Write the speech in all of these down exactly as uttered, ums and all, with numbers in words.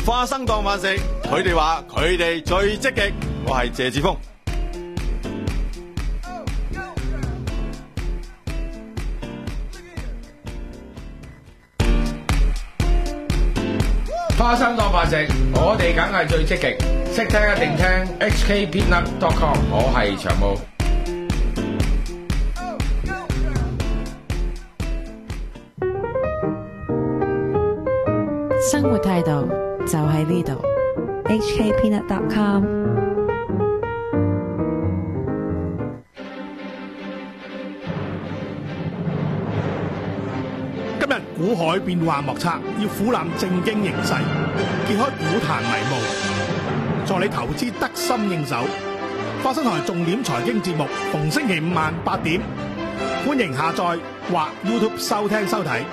花生當飯食，佢哋話佢哋最積極。我係謝志峰。 花生當飯食，我哋梗係最積極，識聽一定聽 H K peanut dot com， 我係長毛。 生活態度就喺呢度 H K peanut dot com。 今日股海變幻莫測，要俯瞰正經形勢，揭開股壇迷霧，助你投資得心應手。花生台重點財經節目，逢星期五晚八點，歡迎下載或 YouTube 收聽收睇。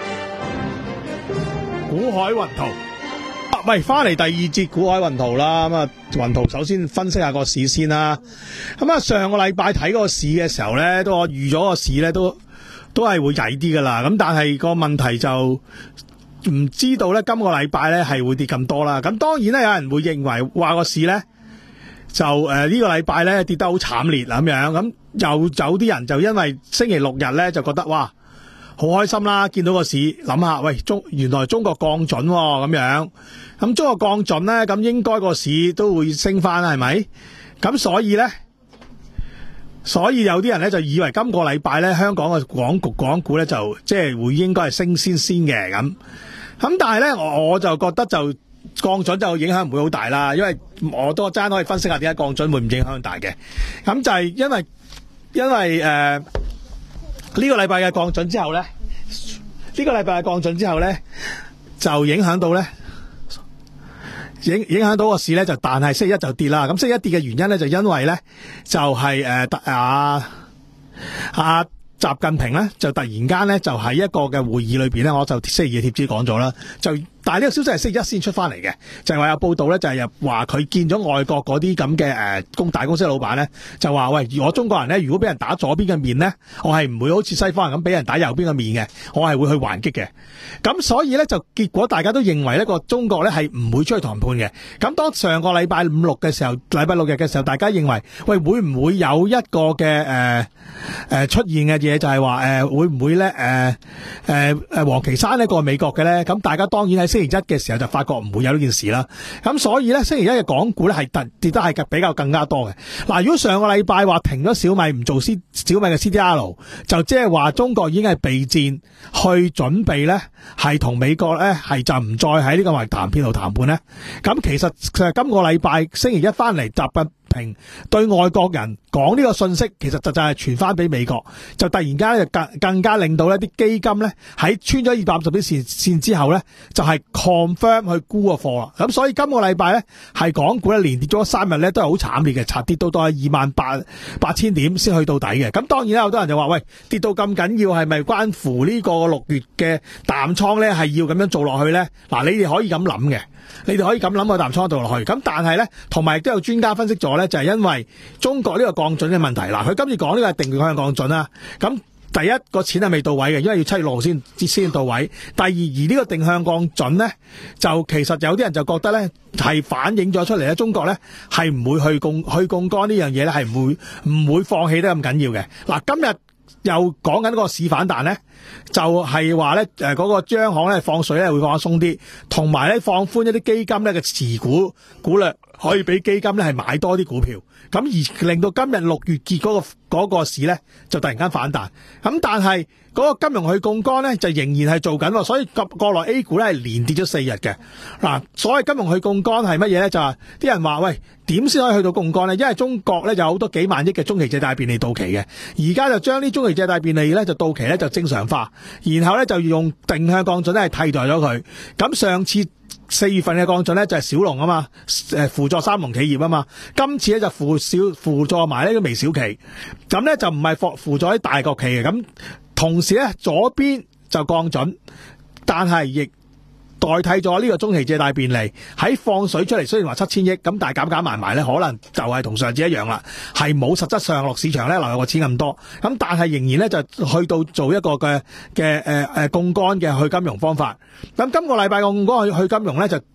股海雲圖，啊，喂，翻嚟第二節股海雲圖啦。咁啊，雲圖首先分析下個市先啦。咁啊，上個禮拜睇個市嘅時候咧，都我預咗個市咧都都係會曳啲噶啦。咁但係個問題就唔知道咧，今個禮拜咧係會跌咁多啦。咁當然咧，有人會認為話個市咧就誒、呃這個、呢個禮拜咧跌得好慘烈咁樣。咁又有啲人就因為星期六日咧就覺得哇，好開心啦！見到個市，諗下，喂，中原來中國降準咁、哦、樣，咁中國降準咧，咁應該個市都會升翻，係咪？咁所以咧，所以有啲人咧就以為今個禮拜咧，香港嘅港局港股咧就即係會應該係升先先嘅咁。咁但係咧，我我就覺得就降準就影響唔會好大啦，因為我都爭可以分析下點解降準會唔影響大嘅。咁就係因為因為誒。呃呢個禮拜嘅降準之後咧，呢個禮拜嘅降準之後咧，就影響到咧，影影響到個市咧，就但係星期一就跌啦。咁星期一跌嘅原因咧，就因為咧，就係誒啊啊習近平咧，就突然間咧，就喺一個嘅會議裏邊咧，我就星期二嘅貼紙講咗啦，就。但係呢個消息係星期一先出翻嚟嘅，就係話有報道咧，就係話佢見咗外國嗰啲咁嘅誒公大公司嘅老闆咧，就話喂，我中國人咧，如果俾人打左邊嘅面咧，我係唔會好似西方人咁俾人打右邊嘅面嘅，我係會去還擊嘅。咁所以咧就結果大家都認為呢個中國咧係唔會出去談判嘅。咁當上個禮拜五六嘅時候，禮拜六日嘅時候，大家認為喂會唔會有一個嘅誒誒出現嘅嘢，就係話誒會唔會咧誒誒誒王岐山呢過美國嘅咧？咁大家當然喺星期一嘅時候就發覺唔會有呢件事啦，咁所以咧星期一嘅港股咧係突跌得係比較更加多嘅。嗱，如果上個禮拜話停咗小米唔做 C 小米嘅 C D R， 就即係話中國已經係備戰去準備咧，係同美國咧係就唔再喺呢個話談判度談判咧。咁其實其實今個禮拜星期一翻嚟習近平對外國人講呢個信息，其實就就係傳翻俾美國，就突然間咧就更更加令到呢啲基金咧喺穿咗二百五十天線線之後咧，就係 confirm 去沽個貨啦。咁所以今個禮拜咧係港股咧連跌咗三日咧，都係好慘烈嘅，插跌到到係二萬八八千點先去到底嘅。咁當然啦，好多人就話喂，跌到咁緊要，係咪關乎呢個六月嘅淡倉咧係要咁樣做落去咧？嗱，你哋可以咁諗嘅。你哋可以咁諗個淡倉度落去，咁但係咧，同埋亦都有專家分析咗咧，就係因為中國呢個降準嘅問題。嗱，佢今次講呢個係定向降準啦。咁第一個錢係未到位嘅，因為要七月六號先先到位。第二，而呢個定向降準咧，就其實有啲人就覺得咧係反映咗出嚟咧，中國咧係唔會去槓去槓桿呢樣嘢咧，係唔會唔會放棄得咁緊要嘅。嗱，今日又講緊個市反彈咧，就係話咧誒嗰個央行咧放水咧會放鬆啲，同埋咧放寬一啲基金咧嘅持股股量，可以俾基金咧係買多啲股票，咁而令到今日六月結嗰個嗰個市咧就突然間反彈。咁但係嗰個金融去槓桿咧就仍然係做緊，所以國國內 A 股咧係連跌咗四日嘅。嗱，所謂金融去槓桿係乜嘢咧？就係啲人話喂，點先可以去到槓桿咧？因為中國咧有好多幾萬億嘅中期借貸便利到期嘅，而家就將啲中期借貸便利咧就到期咧就正常化，然後咧就用定向降準咧係替代咗佢。咁上次四月份嘅降準咧就係小龍啊嘛，誒輔助三農企業啊嘛，今次咧就輔小輔助埋呢個微小企，咁咧就唔係輔輔助啲大國企嘅。咁同時咧左邊就降準，但係亦代替咗呢個中期借貸便利喺放水出嚟，雖然話七千億，咁但係減減埋埋咧，可能就係同上次一樣啦，係冇實質上落市場咧流入個錢咁多，咁但係仍然咧就去到做一個嘅嘅誒誒槓桿嘅去金融方法。咁今個禮拜個槓桿去去金融咧就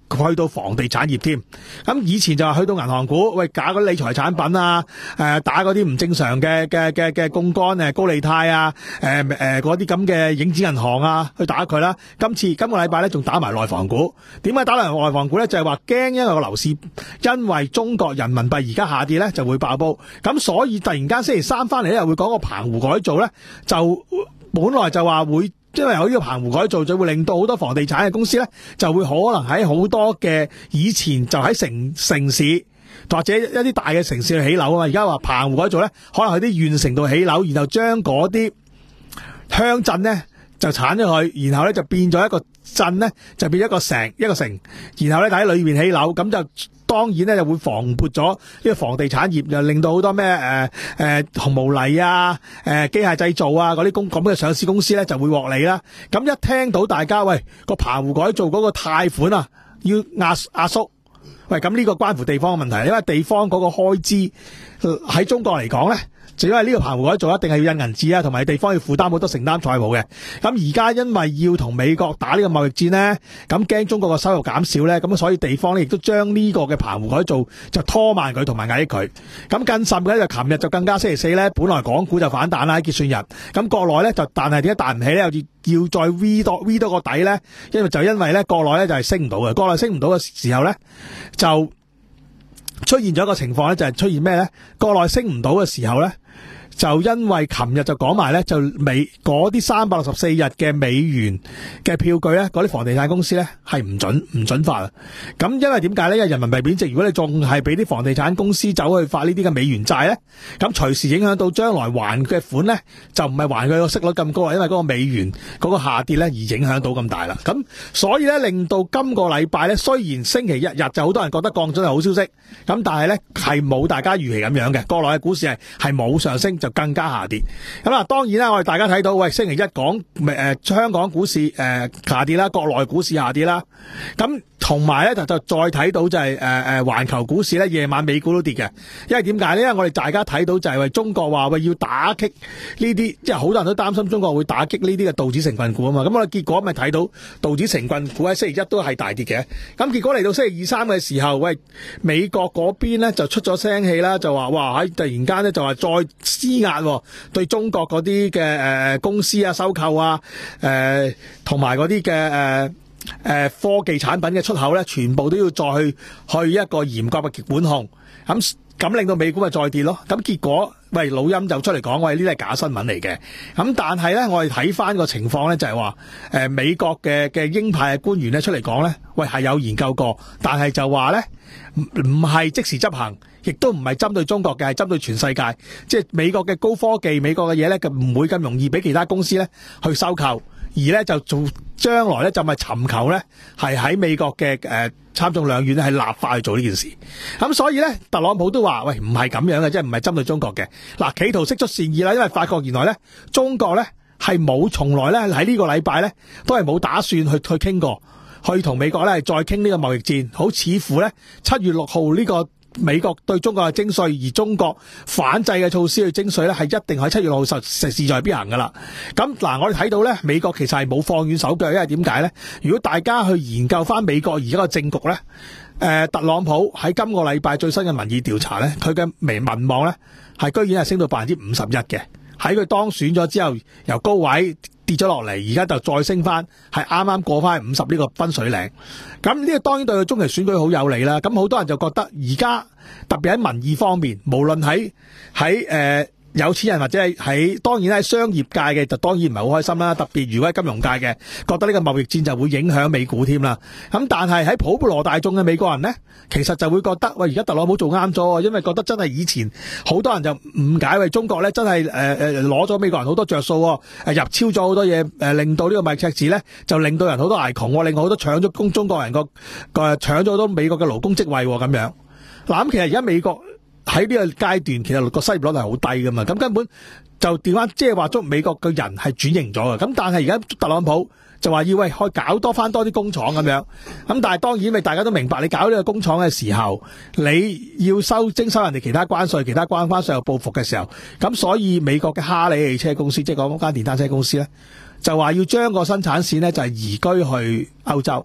去到房地產業添。咁以前就話去到銀行股，喂搞嗰啲理財產品啊，誒打嗰啲唔正常嘅嘅嘅嘅槓桿誒高利貸啊，誒誒嗰啲咁嘅影子銀行啊，去打佢啦。今次今個禮拜咧仲打埋內房股，點解打埋內房股咧？就係話驚因為個樓市因為中國人民幣而家下跌咧就會爆煲，咁所以突然間星期三翻嚟咧又會講個澎湖改造咧，就本來就話會。因為有呢個澎湖改造，就會令到好多房地產嘅公司咧，就會可能喺好多嘅以前就喺城城市或者一啲大嘅城市去起樓啊嘛。而家話澎湖改造咧，可能喺啲縣城度起樓，然後將嗰啲鄉鎮咧就剷咗佢，然後咧就變咗一個鎮咧，就變一個城一個城，然後咧喺裏面起樓，咁就。當然咧就會防撥咗呢個房地產業，又令到好多咩誒誒紅毛泥啊、誒、呃、機械製造啊嗰啲公咁嘅上市公司咧就會獲利啦。咁一聽到大家喂個澎湖改造嗰個貸款啊要壓壓縮，喂咁呢個關乎地方嘅問題，因為地方嗰個開支喺中國嚟講咧。就因為呢個澎湖改造一定係要印銀紙啊，同埋地方要負擔好多承擔債務嘅。咁而家因為要同美國打呢個貿易戰呢，咁驚中國嘅收入減少呢，咁所以地方呢亦都將呢個嘅澎湖改造就拖慢佢同埋壓抑佢。咁更甚嘅就琴日就更加星期四呢，本來港股就反彈啦，喺結算日。咁國內呢，就但係點解彈唔起呢？又要要再 V 多 V 多個底呢？因為就因為呢國內呢就係升唔到嘅，國內升唔到嘅時候呢，就出現咗一個情況呢，就係出現咩呢？國內升唔到嘅時候呢。就因為琴日就講埋咧，就美嗰啲三百六十四日嘅美元嘅票據咧，嗰啲房地產公司咧係唔準唔準發啊！咁因為點解咧？因為人民幣貶值，如果你仲係俾啲房地產公司走去發呢啲嘅美元債咧，咁隨時影響到將來還嘅款咧，就唔係還佢個息率咁高啊！因為嗰個美元嗰個下跌咧而影響到咁大啦。咁所以咧令到今個禮拜咧，雖然星期一日就好多人覺得降準係好消息，咁但係咧係冇大家預期咁樣嘅，國內嘅股市係係冇上升。就更加下跌，咁啊當然啦，我哋大家睇到，喂星期一講誒、呃、香港股市誒、呃、下跌啦，國內股市下跌啦，咁同埋咧就就再睇到就係誒誒環球股市咧夜晚美股都跌嘅，因為點解呢？因為我哋大家睇到就係喂中國話喂要打擊呢啲，即係好多人都擔心中國會打擊呢啲嘅道指成分股啊嘛，咁我哋結果咪睇到道指成分股喺星期一都係大跌嘅，咁結果嚟到星期二三嘅時候，喂美國嗰邊咧就出咗聲氣啦，就話哇喺突然間咧就話再施壓對中國嗰啲嘅誒公司啊收購啊誒同埋嗰啲嘅誒誒科技產品嘅出口咧，全部都要再去去一個嚴格嘅管控，咁咁令到美股咪再跌咯。咁結果喂老陰就出嚟講，喂呢啲係假新聞嚟嘅。咁但係咧我哋睇翻個情況咧就係話誒美國嘅嘅鷹派嘅官員咧出嚟講咧，喂係有研究過，但係就話咧唔唔係即時執行。亦都唔係針對中國嘅，係針對全世界。即係美國嘅高科技、美國嘅嘢咧，佢唔會咁容易俾其他公司咧去收購，而咧就做將來咧就咪尋求咧係喺美國嘅誒參眾兩院係立法去做呢件事。咁所以咧，特朗普都話：喂，唔係咁樣嘅，即係唔係針對中國嘅。嗱，企圖釋出善意啦，因為發覺原來咧中國咧係冇從來咧喺呢個禮拜咧都係冇打算去去傾過，去同美國咧再傾呢個貿易戰。好似乎咧七月六號呢個。美國對中國嘅徵稅，而中國反制嘅措施去徵稅咧，係一定喺七月六號實實勢在必行噶啦。咁嗱，我哋睇到咧，美國其實係冇放軟手腳，因為點解咧？如果大家去研究翻美國而家個政局咧，誒、呃，特朗普喺今個禮拜最新嘅民意調查咧，佢嘅民民望咧係居然係升到百分之五十一嘅。喺佢當選咗之後，由高位跌咗落嚟，而家就再升翻，係啱啱過翻五十呢個分水嶺。咁呢個當然對佢中期選舉好有利啦。咁好多人就覺得而家特別喺民意方面，無論喺喺誒有錢人或者係喺當然喺商業界嘅，就當然唔係好開心啦。特別如果喺金融界嘅，覺得呢個貿易戰就會影響美股添啦。咁但係喺普羅大眾嘅美國人呢，其實就會覺得喂，而家特朗普做啱咗，因為覺得真係以前好多人就誤解為中國咧，真係誒誒攞咗美國人好多着數，誒入超咗好多嘢，誒令到呢個貿易赤字咧，就令到人好多挨窮，令好多搶咗工中國人個個搶咗好多美國嘅勞工職位咁樣。嗱，咁其實而家美國喺呢個階段，其實個失業率係好低噶嘛，咁根本就調翻，即係話中美國嘅人係轉型咗嘅。咁但係而家特朗普就話要喂，可以搞多翻多啲工廠咁樣。咁但係當然，咪大家都明白，你搞呢個工廠嘅時候，你要收徵收人哋其他關稅、其他關翻稅又報復嘅時候，咁所以美國嘅哈利汽車公司，即係嗰間電單車公司咧，就話要將個生產線咧就係移居去歐洲。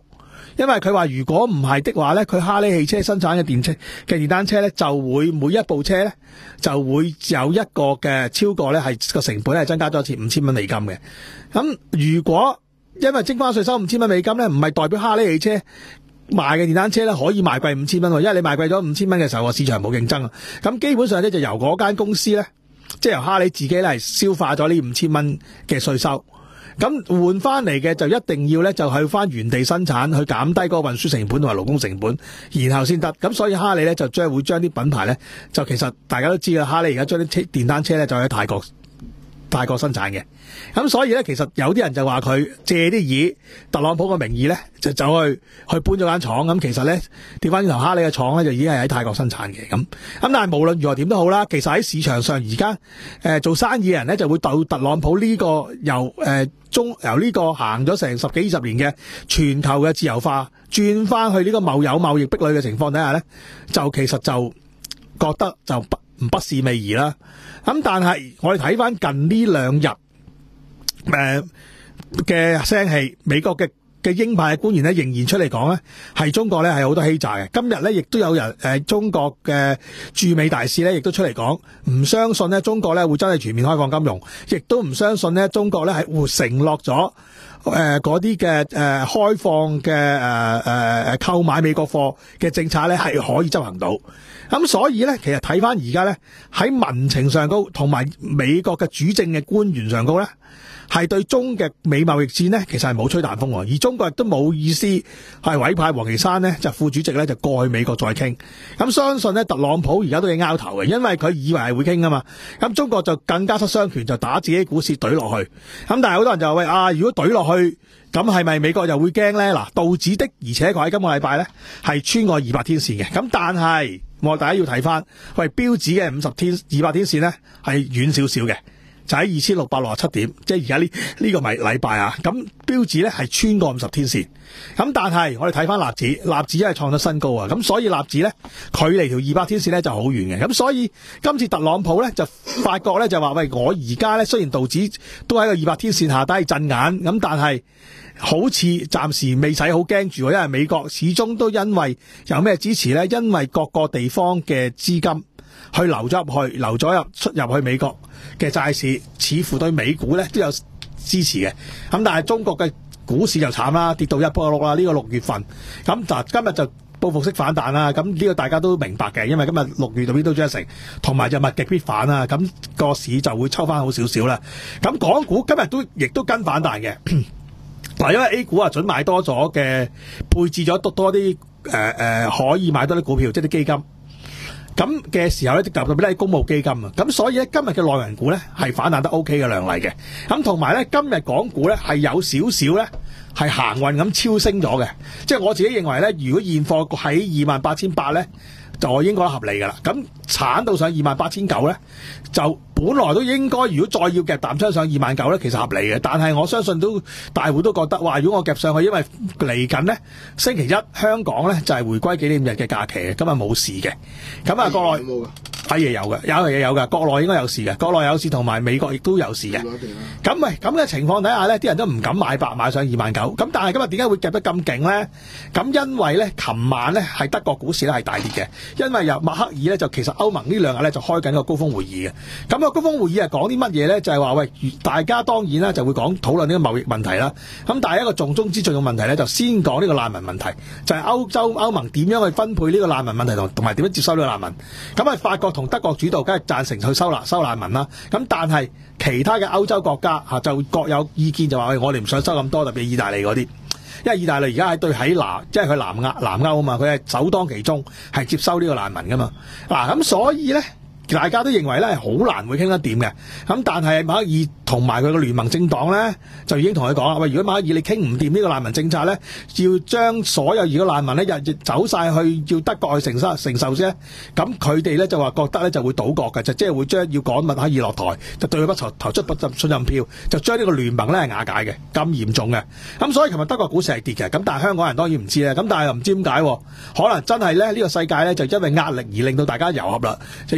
因為佢話如果唔係的話咧，佢哈利汽車生產嘅電車嘅電單車咧，就會每一部車咧就會有一個嘅超過咧係個成本係增加咗一次五千蚊美金嘅。咁如果因為徵翻稅收五千蚊美金咧，唔係代表哈利汽車賣嘅電單車咧可以賣貴五千蚊，因為你賣貴咗五千蚊嘅時候，個市場冇競爭啊。咁基本上咧就由嗰間公司咧，即係由哈利自己咧係消化咗呢五千蚊嘅稅收。咁換翻嚟嘅就一定要咧就去翻原地生產，去減低嗰個運輸成本同埋勞工成本，然後先得。咁所以哈利咧就將會將啲品牌咧，就其實大家都知啦，哈利而家將啲車電單車咧就喺泰國泰國生產嘅。咁所以咧其實有啲人就話佢借啲以特朗普嘅名義咧就走去去搬咗間廠。咁其實咧調翻轉頭，哈利嘅廠咧就已經係喺泰國生產嘅。咁咁但係無論如何點都好啦，其實喺市場上而家誒做生意嘅人咧就會到特朗普呢個由誒、呃、中由呢個行咗成十幾二十年嘅全球嘅自由化轉翻去呢個貿有貿易壁壘嘅情況底下咧，就其實就覺得就不唔不是味兒啦。咁但係我哋睇翻近呢兩日誒嘅聲氣，美國嘅嘅鷹派嘅官員咧仍然出嚟講咧，係中國咧係好多欺詐嘅。今日咧亦都有人誒、呃、中國嘅駐美大使咧，亦都出嚟講，唔相信咧中國咧會真係全面開放金融，亦都唔相信咧中國咧係會承諾咗誒嗰啲嘅誒開放嘅誒誒誒購買美國貨嘅政策咧係可以執行到。咁所以咧，其實睇翻而家咧喺民情上高，同埋美國嘅主政嘅官員上高咧，係對中嘅美貿易戰呢，其實係冇吹彈風，而中國亦都冇意思係委派王岐山呢，就副主席咧就過去美國再傾。咁相信呢，特朗普而家都要拗頭嘅，因為佢以為係會傾啊嘛。咁中國就更加失雙權，就打自己股市懟落去。咁但係好多人就話喂啊，如果懟落去，咁係咪美國又會驚呢？嗱，道指的而且確喺今個禮拜呢係穿過二百天線嘅。咁但係我大家要睇翻，喂，標指嘅五十天、二百天線呢係遠少少嘅。就喺二千六百六十七點，即係而家呢呢個咪禮拜啊，咁標指咧係穿過五十天線，咁但係我哋睇翻納指，納指係創咗新高啊，咁所以納指咧距離條二百天線咧就好遠嘅，咁所以今次特朗普咧就發覺咧就話喂，我而家咧雖然道指都喺個二百天線下低震眼，咁但係好似暫時未使好驚住，因為美國始終都因為有咩支持咧，因為各個地方嘅資金去流咗入去，流咗入出入去美國嘅債市，似乎對美股咧都有支持嘅。咁但係中國嘅股市就慘啦，跌到一波碌啦。呢個六月份，咁嗱今日就報復式反彈啦。咁呢個大家都明白嘅，因為今日六月度邊都漲成，同埋就物極必反啦。咁個市就會抽翻好少少啦。咁港股今日都亦都跟反彈嘅。嗱，因為 A 股啊準買多咗嘅，配置咗多多啲誒誒可以買多啲股票，即係啲基金。咁嘅時候咧，特別咧公募基金啊，咁所以咧今日嘅內銀股咧係反彈得 O K 嘅亮麗嘅，咁同埋咧今日港股咧係有少少咧係行運咁超升咗嘅，即係我自己認為咧，如果現貨喺二萬八千八咧，就應該合理噶啦，咁鏟到上二萬八千九咧，就本來都應該，如果再要夾淡倉上二萬九咧，其實合理嘅。但係我相信都大戶都覺得，哇！如果我夾上去，因為嚟緊咧星期一香港咧就係回歸紀念日嘅假期嘅，今日冇事嘅。咁啊，國內係嘢有嘅，有嘢有嘅，國內應該有事嘅，國內有事同埋美國亦都有事嘅。咁喂，咁嘅情況底下咧，啲人都唔敢買白買上二萬九。咁但係今日點解會夾得咁勁咧？咁因為咧，琴晚咧係德國股市咧係大跌嘅。因為由默克爾咧就其實歐盟呢兩日咧就開緊個高峰會議嘅，咁個高峰會議係講啲乜嘢咧？就係話喂，大家當然啦就會講討論呢個貿易問題啦。咁但係一個重中之重嘅問題咧，就先講呢個難民問題，就係歐洲歐盟點樣去分配呢個難民問題同同埋點樣接收呢個難民。咁啊法國同德國主導，梗係贊成去收納收難民啦。咁但係其他嘅歐洲國家嚇就各有意見，就話喂，我哋唔想收咁多，特別意大利嗰啲。因為意大利而家係對喺南，即係佢南亞南歐啊嘛，佢係首當其衝係接收呢個難民噶嘛。嗱咁所以咧，大家都認為咧係好難會傾得掂嘅。咁但係默克爾同埋佢個聯盟政黨咧，就已經同佢講啦，喂，如果默克爾你傾唔掂呢個難民政策咧，要將所有如果難民咧日日走晒去要德國去承受承受先，咁佢哋咧就話覺得咧就會倒閣嘅，就即係會將要趕默克爾落台，就對佢不投投出不信任票，就將呢個聯盟咧係瓦解嘅，咁嚴重嘅。咁所以琴日德國股市係跌嘅，咁但係香港人當然唔知啦。咁但係又唔知點解，可能真係咧呢個世界咧就因為壓力而令到大家遊合啦，就因為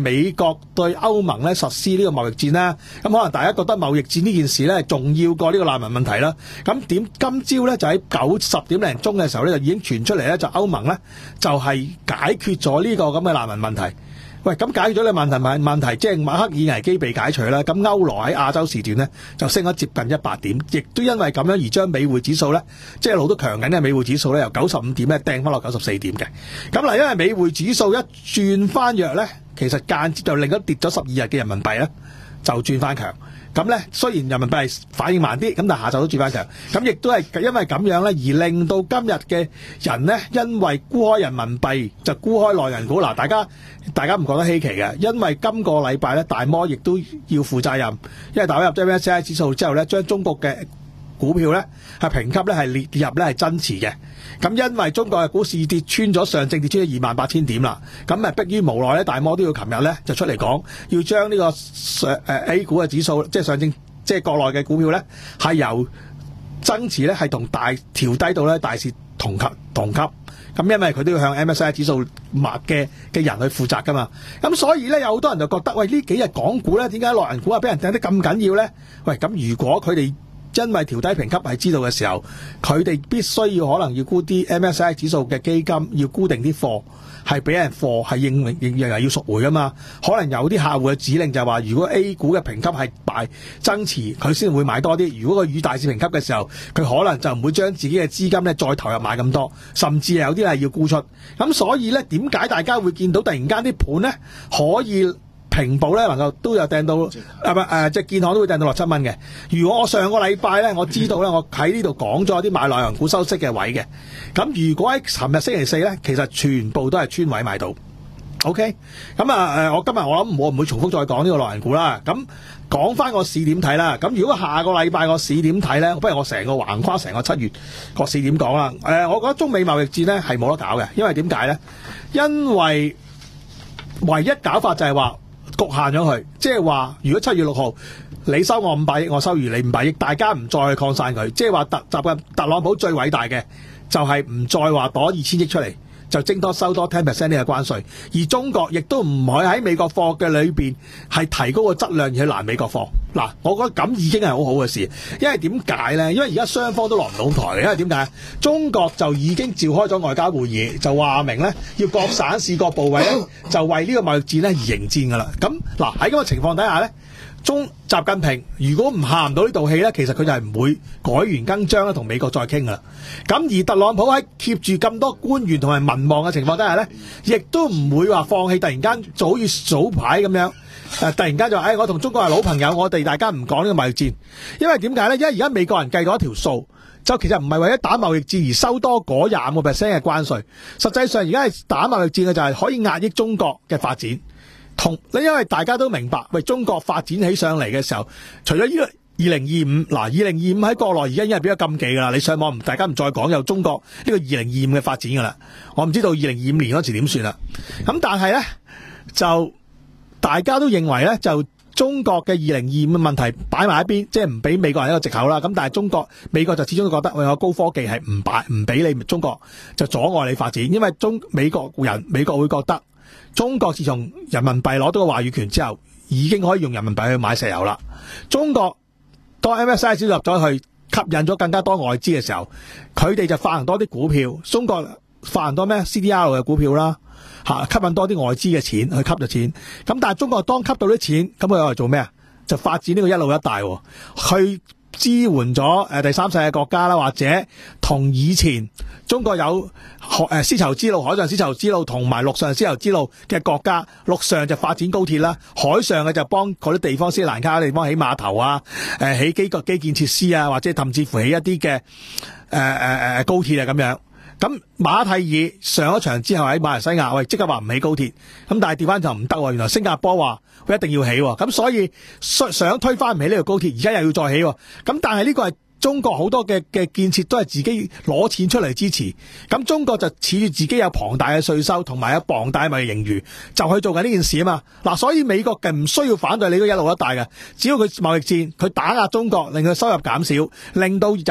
美國對歐盟咧實施呢個貿易戰啦。咁可能大家覺得貿易戰呢件事咧重要過呢個難民問題啦。咁點今朝咧就喺九十點零鐘嘅時候咧就已經傳出嚟咧，就歐盟咧就係解決咗呢個咁嘅難民問題。喂，咁解決咗呢個問題問問題，即係馬克爾危機被解除啦。咁歐羅喺亞洲時段咧就升咗接近一百點，亦都因為咁樣而將美匯指數咧，即係一路都強緊嘅美匯指數咧，由九十五點咧掟翻落九十四點嘅。咁嗱，因為美匯指數一轉翻弱咧，其實間接就令到跌咗十二日嘅人民幣咧就轉翻強。咁咧，雖然人民幣係反應慢啲，咁但係下晝都轉翻強。咁亦都係因為咁樣咧，而令到今日嘅人咧，因為沽開人民幣就沽開內銀股。嗱，大家大家唔覺得稀奇嘅，因為今個禮拜咧，大摩亦都要負責任，因為大摩入咗 M S C I 指數之後咧，將中國嘅股票咧係評級咧係列入咧係增持嘅。咁因為中國嘅股市跌穿咗上證，跌穿咗二萬八千點啦，咁咪迫於無奈咧，大摩都要琴日咧就出嚟講，要將呢個上誒 A 股嘅指數，即係上證，即係國內嘅股票咧，係由增持咧係同大調低到咧大市同級同級。咁因為佢都要向 M S C I 指數嘅嘅人去負責噶嘛，咁所以咧有好多人就覺得，喂，呢幾日港股咧點解內銀股啊俾人掟得咁緊要咧？喂，咁如果佢哋因為調低評級係知道嘅時候，佢哋必須要可能要沽啲 M S C I 指數嘅基金，要沽定啲貨，係俾人貨係認認認係要贖回噶嘛。可能有啲客戶嘅指令就係話，如果 A 股嘅評級係大增持，佢先會買多啲。如果佢與大市評級嘅時候，佢可能就唔會將自己嘅資金咧再投入買咁多，甚至有啲係要沽出。咁所以咧，點解大家會見到突然間啲盤咧可以平保咧能夠都有掟到啊？唔誒，即係建行都會掟到六七蚊嘅。如果我上個禮拜咧，我知道咧，我喺呢度講咗啲買內銀股收息嘅位嘅。咁如果喺尋日星期四咧，其實全部都係穿位買到。OK，咁啊誒，我今日我諗我唔會重複再講呢個內銀股啦。咁講翻個市點睇啦。咁如果下個禮拜個市點睇咧，不如我成個橫跨成個七月個市點講啦。誒，我覺得中美貿易戰咧係冇得搞嘅，因為點解咧？因為唯一搞法就係話，局限咗佢，即係話如果七月六號你收我五百億，我收餘你五百億，大家唔再去擴散佢，即係話特習近特朗普最偉大嘅就係唔再話攞二千億出嚟，就徵多收多 ten percent 呢個關稅，而中國亦都唔可以喺美國貨嘅裏邊係提高個質量而去攔美國貨。嗱，我覺得咁已經係好好嘅事，因為點解咧？因為而家雙方都落唔到台，因為點解？中國就已經召開咗外交會議，就話明咧要各省市各部委咧就為呢個貿易戰咧而迎戰噶啦。咁嗱，喺咁嘅情況底下咧，中習近平如果唔下唔到呢道氣咧，其實佢就係唔會改弦更張咧同美國再傾噶啦。咁而特朗普喺貼住咁多官員同埋民望嘅情況底下咧，亦都唔會話放棄，突然間就好似早排咁樣。誒，突然間就話，誒、哎，我同中國係老朋友，我哋大家唔講呢個貿易戰，因為點解咧？因為而家美國人計過一條數，就其實唔係為咗打貿易戰而收多嗰廿五個 percent 嘅關稅，實際上而家係打貿易戰嘅就係可以壓抑中國嘅發展。同，因為大家都明白，喂，中國發展起上嚟嘅時候，除咗呢個二零二五，嗱，二零二五喺國內而家已經係變咗禁忌噶啦，你上網唔，大家唔再講有中國呢個二零二五嘅發展噶啦，我唔知道二零二五年嗰時點算啦。咁但係咧就。大家都認為咧，就中國嘅二零二五嘅問題擺埋一邊，即係唔俾美國人一個藉口啦。咁但係中國美國就始終都覺得，喂，我高科技係唔擺唔俾你中國就阻礙你發展，因為中美國人美國會覺得中國自從人民幣攞到個話語權之後，已經可以用人民幣去買石油啦。中國當 M S C I 入咗去，吸引咗更加多外資嘅時候，佢哋就發行多啲股票。中國發行多咩 C D R 嘅股票啦。吓，吸引多啲外資嘅錢去吸咗錢，咁但係中國當吸到啲錢，咁佢又做咩啊？就發展呢個一路一帶，去支援咗誒第三世界國家啦，或者同以前中國有誒絲綢之路、海上絲綢之路同埋陸上絲綢之路嘅國家，陸上就發展高鐵啦，海上嘅就幫嗰啲地方斯里蘭卡嘅地方起碼頭啊，誒起基個基建設施啊，或者甚至乎起一啲嘅誒誒誒高鐵啊咁樣。咁馬蒂爾上咗場之後喺馬來西亞，喂，即刻話唔起高鐵，咁但係調翻就唔得喎。原來新加坡話佢一定要起，咁所以想推翻唔起呢個高鐵，而家又要再起，咁但係呢個係中國好多嘅嘅建設都係自己攞錢出嚟支持，咁中國就恃住自己有龐大嘅稅收同埋有龐大嘅盈餘，就去做緊呢件事啊嘛。嗱，所以美國嘅唔需要反對你嗰一路一帶嘅，只要佢貿易戰，佢打壓中國，令佢收入減少，令到人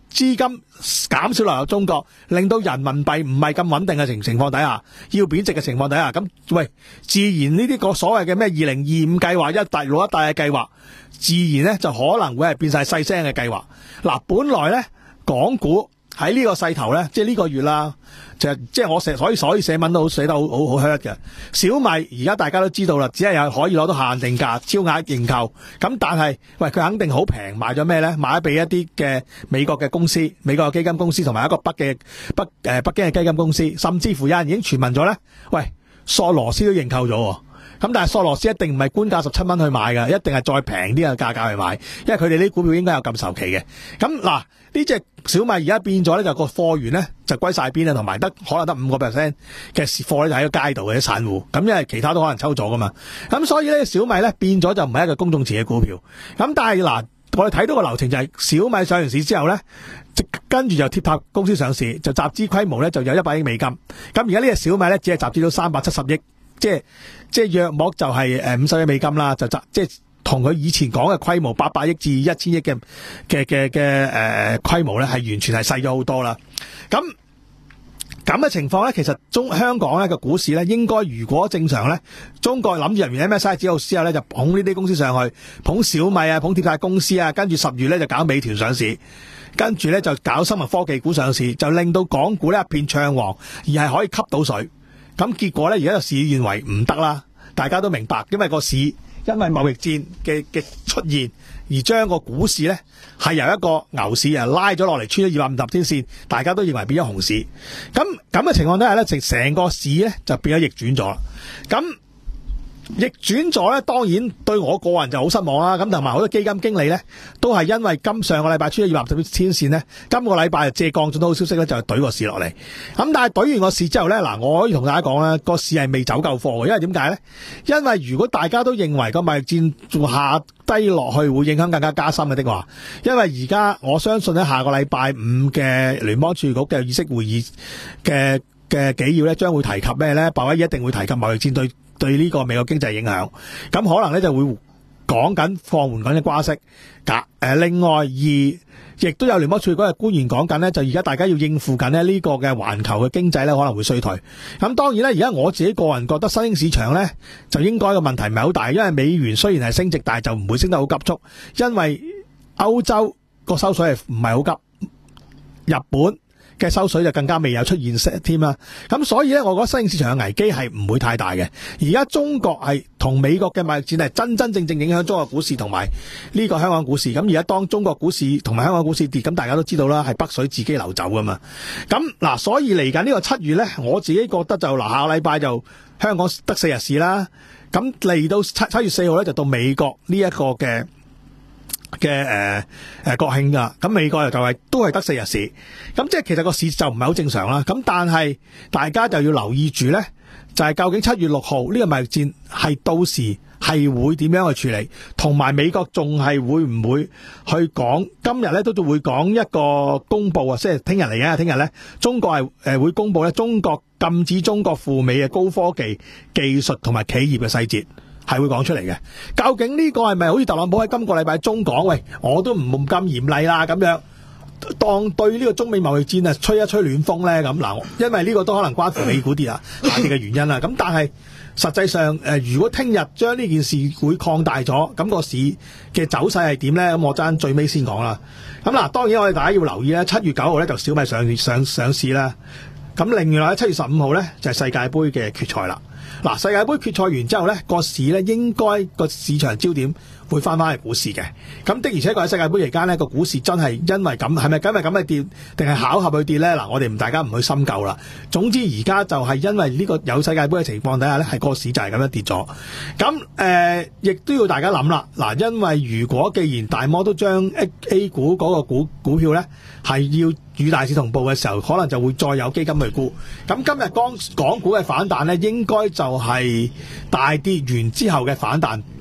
資金減少流入中國，令到人民幣唔係咁穩定嘅情情況底下，要貶值嘅情況底下，咁喂，自然呢啲個所謂嘅咩二零二五計劃、一帶六一帶嘅計劃，自然咧就可能會係變晒細聲嘅計劃。嗱，本來咧港股喺呢個勢頭咧，即係呢個月啦，就即係我寫，所以所以寫文都好寫得好好好 hurt 嘅。小米而家大家都知道啦，只係有可以攞到限定價、超額認購。咁但係，喂，佢肯定好平，賣咗咩咧？賣咗俾一啲嘅美國嘅公司、美國嘅基金公司同埋一個北嘅北誒北京嘅基金公司，甚至乎有人已經傳聞咗咧，喂，索羅斯都認購咗喎。咁但係索羅斯一定唔係官價十七蚊去買嘅，一定係再平啲嘅價格去買，因為佢哋啲股票應該有禁售期嘅。咁嗱，呢隻小米而家變咗咧，就個貨源咧就歸晒邊啊，同埋得可能得五個 percent 嘅貨咧就喺個街度嘅啲散戶，咁因為其他都可能抽咗噶嘛。咁所以咧小米咧變咗就唔係一個公眾持嘅股票。咁但係嗱，我哋睇到個流程就係小米上完市之後咧，跟住就貼塔公司上市，就集資規模咧就有一百億美金。咁而家呢隻小米咧只係集資到三百七十億。即係即係約莫就係誒五十億美金啦，就集即係同佢以前講嘅規模八百億至一千億嘅嘅嘅嘅誒規模咧，係完全係細咗好多啦。咁咁嘅情況咧，其實中香港咧個股市咧，應該如果正常咧，中國諗住入完 M S C I 指數之後咧，就捧呢啲公司上去，捧小米啊，捧貼塔公司啊，跟住十月咧就搞美團上市，跟住咧就搞生物科技股上市，就令到港股咧一片暢旺，而係可以吸到水。咁結果咧，而家就事與願違唔得啦，大家都明白，因為個市因為貿易戰嘅嘅出現，而將個股市咧係由一個牛市啊拉咗落嚟，穿咗二百五十天線，大家都認為變咗熊市。咁咁嘅情況底下咧，成成個市咧就變咗逆轉咗啦。咁逆轉咗咧，當然對我個人就好失望啦。咁同埋好多基金經理咧，都係因為今上個禮拜穿咗二百五十天線咧，今個禮拜就借降準到好消息咧，就係懟個市落嚟。咁但係懟完個市之後咧，嗱，我可以同大家講咧，個市係未走夠貨嘅，因為點解咧？因為如果大家都認為個貿易戰仲下低落去會影響更加加深嘅的話，因為而家我相信咧，下個禮拜五嘅聯邦儲局嘅議息會議嘅嘅紀要咧，將會提及咩咧？鮑威爾一定會提及貿易戰對對呢個美國經濟影響，咁可能咧就會講緊放緩緊嘅加息。誒，另外二亦都有聯邦儲局嘅官員講緊咧，就而家大家要應付緊咧呢個嘅環球嘅經濟咧可能會衰退。咁當然咧，而家我自己個人覺得新興市場咧就應該個問題唔係好大，因為美元雖然係升值，但係就唔會升得好急速，因為歐洲個收水係唔係好急，日本嘅收水就更加未有出現添啦，咁所以咧，我覺得新興市場嘅危機係唔會太大嘅。而家中國係同美國嘅貿易戰係真真正正影響中國股市同埋呢個香港股市。咁而家當中國股市同埋香港股市跌，咁大家都知道啦，係北水自己流走噶嘛。咁嗱，所以嚟緊呢個七月咧，我自己覺得就嗱，下個禮拜就香港得四日市啦。咁嚟到七七月四號咧，就到美國呢一個嘅。嘅誒誒國慶噶，咁美國又就係都係得四日市，咁即係其實個市就唔係好正常啦。咁但係大家就要留意住咧，就係究竟七月六號呢個貿易戰係到時係會點樣去處理，同埋美國仲係會唔會去講？今日咧都仲會講一個公佈啊，即係聽日嚟嘅，聽日咧中國係誒會公佈咧中國禁止中國赴美嘅高科技技術同埋企業嘅細節。係會講出嚟嘅，究竟呢個係咪好似特朗普喺今個禮拜中講？喂，我都唔咁嚴厲啦，咁樣當對呢個中美貿易戰啊吹一吹暖風咧咁嗱，因為呢個都可能關乎美股跌啊下跌嘅原因啦。咁但係實際上誒、呃，如果聽日將呢件事會擴大咗，咁、個市嘅走勢係點咧？咁我爭最尾先講啦。咁嗱，當然我哋大家要留意咧，七月九號咧就小米上上上市啦。咁另外咧七月十五號咧就係、是、世界盃嘅決賽啦。嗱，世界盃決賽完之後咧，個市咧應該個市場焦點會翻翻去股市嘅。咁的而且確喺世界盃期間咧，個股市真係因為咁，係咪因為咁嘅跌，定係巧合去跌咧？嗱，我哋唔大家唔去深究啦。總之而家就係因為呢個有世界盃嘅情況底下咧，係個市就係咁樣跌咗。咁誒，亦都要大家諗啦。嗱，因為如果既然大摩都將 A A 股嗰個股股票咧係要與大市同步嘅時候，可能就會再有基金去沽。咁今日港港股嘅反彈咧，應該就係大跌完之後嘅反彈，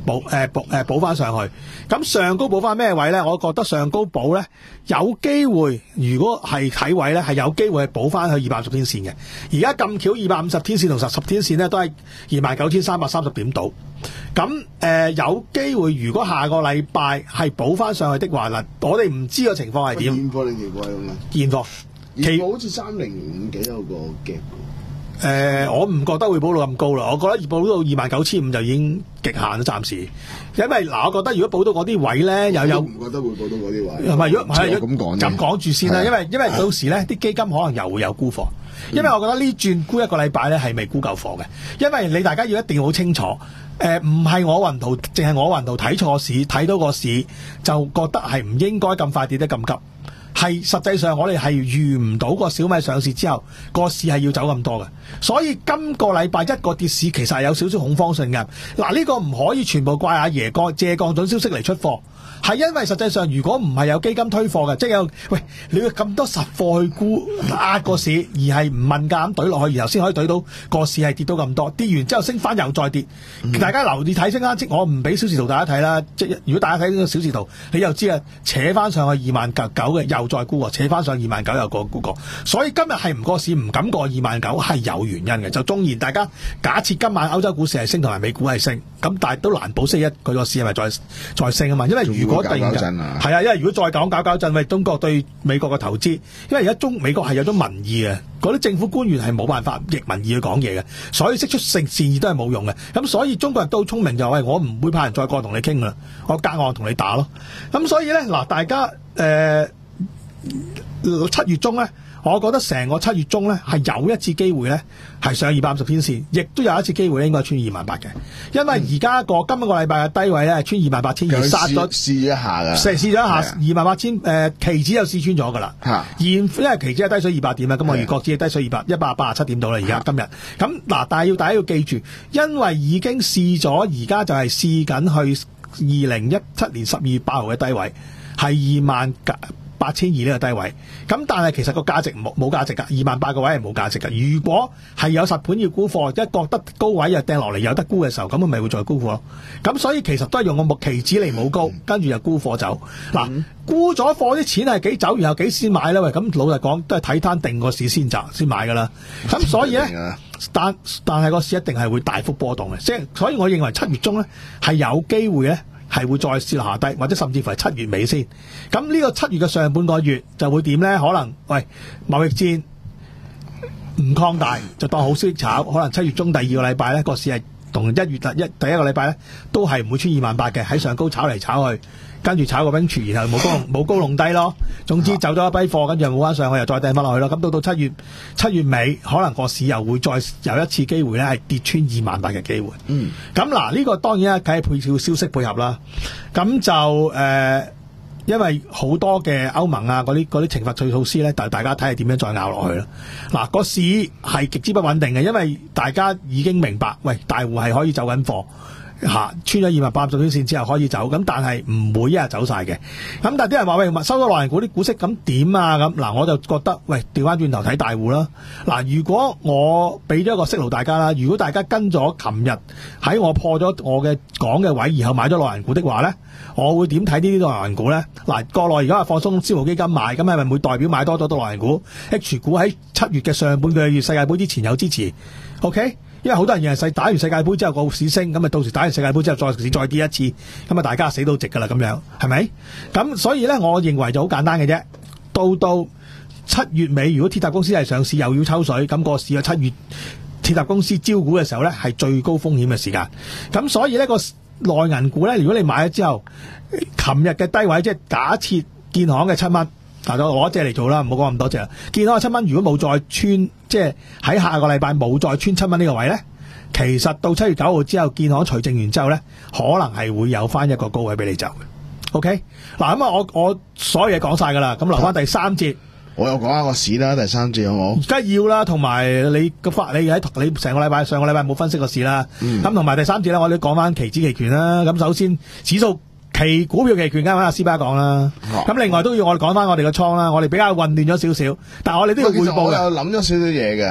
補誒補誒補翻上去。咁上高補翻咩位咧？我覺得上高補咧有機會，如果係睇位咧係有機會係補翻去二百五十天線嘅。而家咁巧，二百五十天線同十十天線咧都係二萬九千三百三十點度。咁誒、呃、有機會，如果下個禮拜係補翻上去的話，嗱，我哋唔知個情況係點。 現貨定期貨咁啊？ 現貨， 現貨好似三零五幾有個 gap。 誒、呃，我唔覺得會補到咁高啦，我覺得補到二萬九千五就已經極限啦，暫時。因為嗱，我覺得如果補到嗰啲位咧，又有唔覺得會補到嗰啲位。 唔係，如果係咁講咁講住先啦，因為因為到時咧啲基金可能又會有沽貨，因為我覺得呢轉沽一個禮拜咧係未沽夠貨嘅，因為你大家要一定要好清楚，誒唔係我雲圖，淨係我雲圖睇錯市，睇到個市就覺得係唔應該咁快跌得咁急。係實際上我哋係預唔到個小米上市之後個市係要走咁多嘅，所以今個禮拜一個跌市其實係有少少恐慌性嘅。嗱，呢個唔可以全部怪阿爺個借降準消息嚟出貨，係因為實際上如果唔係有基金推貨嘅，即係有喂你要咁多實貨去沽壓個市，而係唔問價咁懟落去，然後先可以懟到個市係跌到咁多，跌完之後升翻又再跌。嗯、大家留意睇升啦，即我唔俾小時圖大家睇啦，即如果大家睇呢個小時圖，你又知啊，扯翻上去二萬九九嘅又再沽，扯翻上二萬九又過沽過，所以今日係唔過市唔敢過二萬九係有原因嘅。就縱然大家假設今晚歐洲股市係升同埋美股係升，咁但係都難保星期一佢個市係咪再再升啊嘛？因為如果突然間係啊，因為如果再講搞搞震，喂中國對美國嘅投資，因為而家中美國係有咗民意嘅，嗰啲政府官員係冇辦法逆民意去講嘢嘅，所以釋出善善意都係冇用嘅。咁所以中國人都好聰明，就係我唔會派人再過同你傾啦，我隔岸同你打咯。咁所以咧嗱，大家誒。呃七月中咧，我覺得成個七月中咧係有一次機會咧係上二百五十天線，亦都有一次機會咧應該穿二萬八嘅，因為而家個今個禮拜嘅低位咧係穿二萬八千二，殺咗試一下噶， 試試咗一下二萬八千誒期指就試穿咗噶啦，現因為期指係低水二百點啦，咁我預國指係低水二百一百八十七點到啦，而家今日咁嗱，但係要大家要記住，因為已經試咗，而家就係試緊去二零一七年十二月八號嘅低位係二萬八千二呢個低位，咁但係其實個價值冇冇價值㗎，二萬八個位係冇價值㗎。如果係有實盤要沽貨，一覺得高位又掟落嚟有得沽嘅時候，咁佢咪會再沽貨咯。咁所以其實都係用個木期指嚟冇高，跟住又沽貨走。嗱，沽咗貨啲錢係幾走，然後幾先買咧？喂，咁老實講都係睇攤定個市先賺先買㗎啦。咁所以咧，但但係個市一定係會大幅波動嘅，即係所以我認為七月中咧係有機會咧。係會再試下低，或者甚至乎係七月尾先。咁呢個七月嘅上半個月就會點呢？可能喂貿易戰唔擴大，就當好消息炒。可能七月中第二個禮拜呢個市係同一月第一第一個禮拜呢都係唔會穿二萬八嘅，喺上高炒嚟炒去，跟住炒個冰柱，然後冇高冇高弄低咯。總之走咗一批貨，跟住又冇翻上去，又再掟翻落去咯。咁到到七月七月尾，可能個市又會再有一次機會咧，係跌穿二萬八嘅機會。嗯，咁嗱，呢個當然啦，梗係配套消息配合啦。咁就誒、呃，因為好多嘅歐盟啊，嗰啲嗰啲懲罰措施咧，但係大家睇係點樣再拗落去啦。嗱，個市係極之不穩定嘅，因為大家已經明白，喂，大戶係可以走緊貨。吓穿咗二萬八十天線之後可以走，咁但係唔會一日走晒嘅。咁但係啲人話喂，收咗內銀股啲股息咁點啊？咁嗱，我就覺得喂，調翻轉頭睇大戶啦。嗱，如果我俾咗一個息路大家啦，如果大家跟咗琴日喺我破咗我嘅講嘅位，然後買咗內銀股的話咧，我會點睇呢啲內銀股咧？嗱，國內而家係放鬆私募基金買，咁係咪會代表買多咗多內銀股 ？H 股喺七月嘅上半個月世界盃之前有支持 ，OK？因為好多人認為世打完世界盃之後個市升，咁啊到時打完世界盃之後再市再跌一次，咁啊大家死到直噶啦咁樣，係咪？咁所以咧，我認為就好簡單嘅啫。到到七月尾，如果鐵塔公司係上市又要抽水，咁個市啊七月鐵塔公司招股嘅時候咧，係最高風險嘅時間。咁所以呢個內銀股咧，如果你買咗之後，琴日嘅低位即係假設建行嘅七蚊。嗱，我攞一隻嚟做啦，唔好講咁多隻啦。見到個七蚊，如果冇再穿，即係喺下個禮拜冇再穿七蚊呢個位咧，其實到七月九號之後，建行除淨完之後咧，可能係會有翻一個高位俾你走嘅。OK，嗱咁啊，我我所有嘢講晒噶啦，咁留翻第三節， 我又講下個市啦，第三節好唔好？ 而家要啦，同埋你個法，你喺你成個禮拜上個禮拜冇分析個市啦，咁同埋第三節咧，我哋講翻期指期權啦。咁首先指數。期股票期權啱啱阿斯巴講啦，咁、哦、另外都要我哋講翻我哋嘅倉啦，我哋比較混亂咗少少，但係我哋都要匯報嘅。 我有諗咗少少嘢嘅，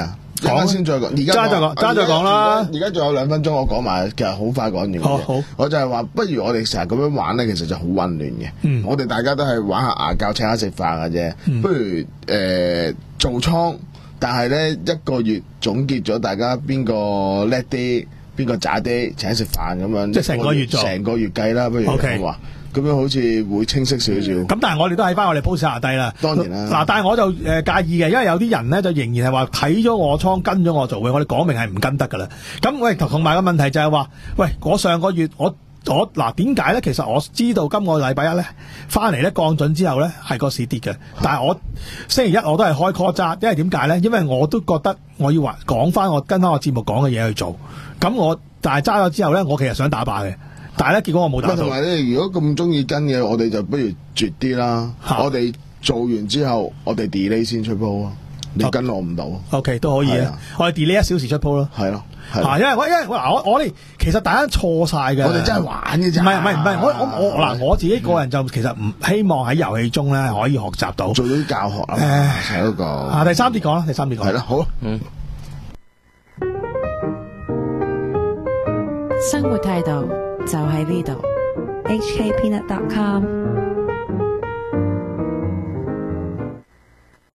陣間先再講，而家揸再講，揸再講啦。 而家仲有兩分鐘，我講埋，其實好快講完嘅啫。 好好我就係話，不如我哋成日咁樣玩咧，其實就好混亂嘅。 嗯我哋大家都係玩下牙膠，請下食飯嘅啫。 嗯不如誒、呃、做倉，但係咧一個月總結咗大家邊個叻啲，邊個渣啲，請食飯咁樣。 即係成個月做成個月計啦，不如 OK 咁話，咁樣好似會清晰少少。 咁但係我哋都喺翻我哋 post 下低啦。 當然啦嗱，但係我就誒、呃、介意嘅，因為有啲人咧就仍然係話睇咗我倉跟咗我做嘅，我哋講明係唔跟得噶啦。咁喂，同埋個問題就係話，喂，我上個月我我嗱點解咧？其實我知道今個禮拜一咧翻嚟咧降準之後咧係個市跌嘅，但係我星期一我都係開 call 揸，因為點解咧？因為我都覺得我要話講翻我跟翻我節目講嘅嘢去做。咁我但係揸咗之後咧，我其實想打靶嘅。但係咧，結果我冇打到。 同埋咧，如果咁中意跟嘅，我哋就不如絕啲啦。我哋做完之後，我哋 delay 先出鋪啊。你跟我唔到。 O K 都可以啊。我哋 delay 一小時出鋪咯。 係咯。 嚇，因為我因為嗱我我哋其實大家錯晒嘅。 我哋真係玩嘅啫。 唔係唔係唔係，我我我嗱我自己個人就其實唔希望喺遊戲中咧可以學習到。 做到啲教學啊，成嗰個。 啊，第三節講啦，第三節講。 係啦，好。嗯。 生活態度就喺呢度。 H K Peanut dot com